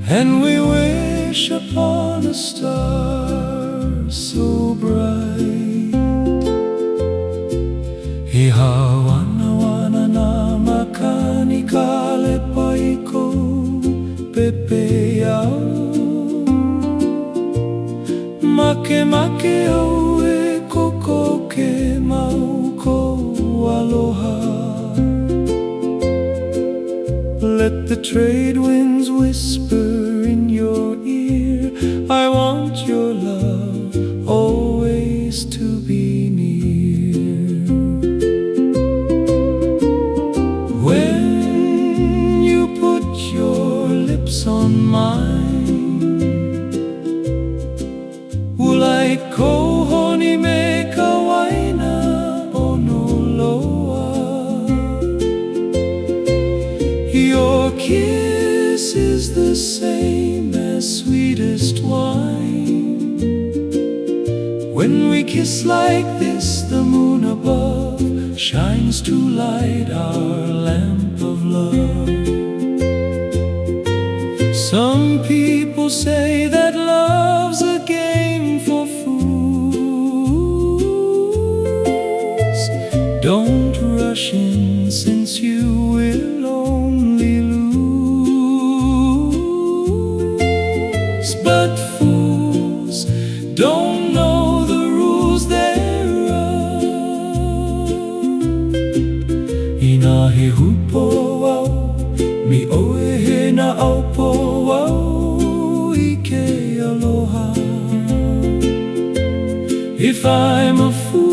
and we wish upon a star so bright. Ihawana na makani kale paiko pepe au make au e koko ke mau ko aloha. Let the trade winds whisper in your ear, I want your love always to be near. When you put your lips on mine, ulai kohoni me kawaina ono loa. Your kiss is the same as sweetest wine. When we kiss like this, the moon above shines to light our lamp of love. Some people say that love's a game for fools. Don't rush in, since you will only lose. But fools don't know the rules thereof. Inahe hupo au mi oehe na aupo au ike aloha. If I'm a fool,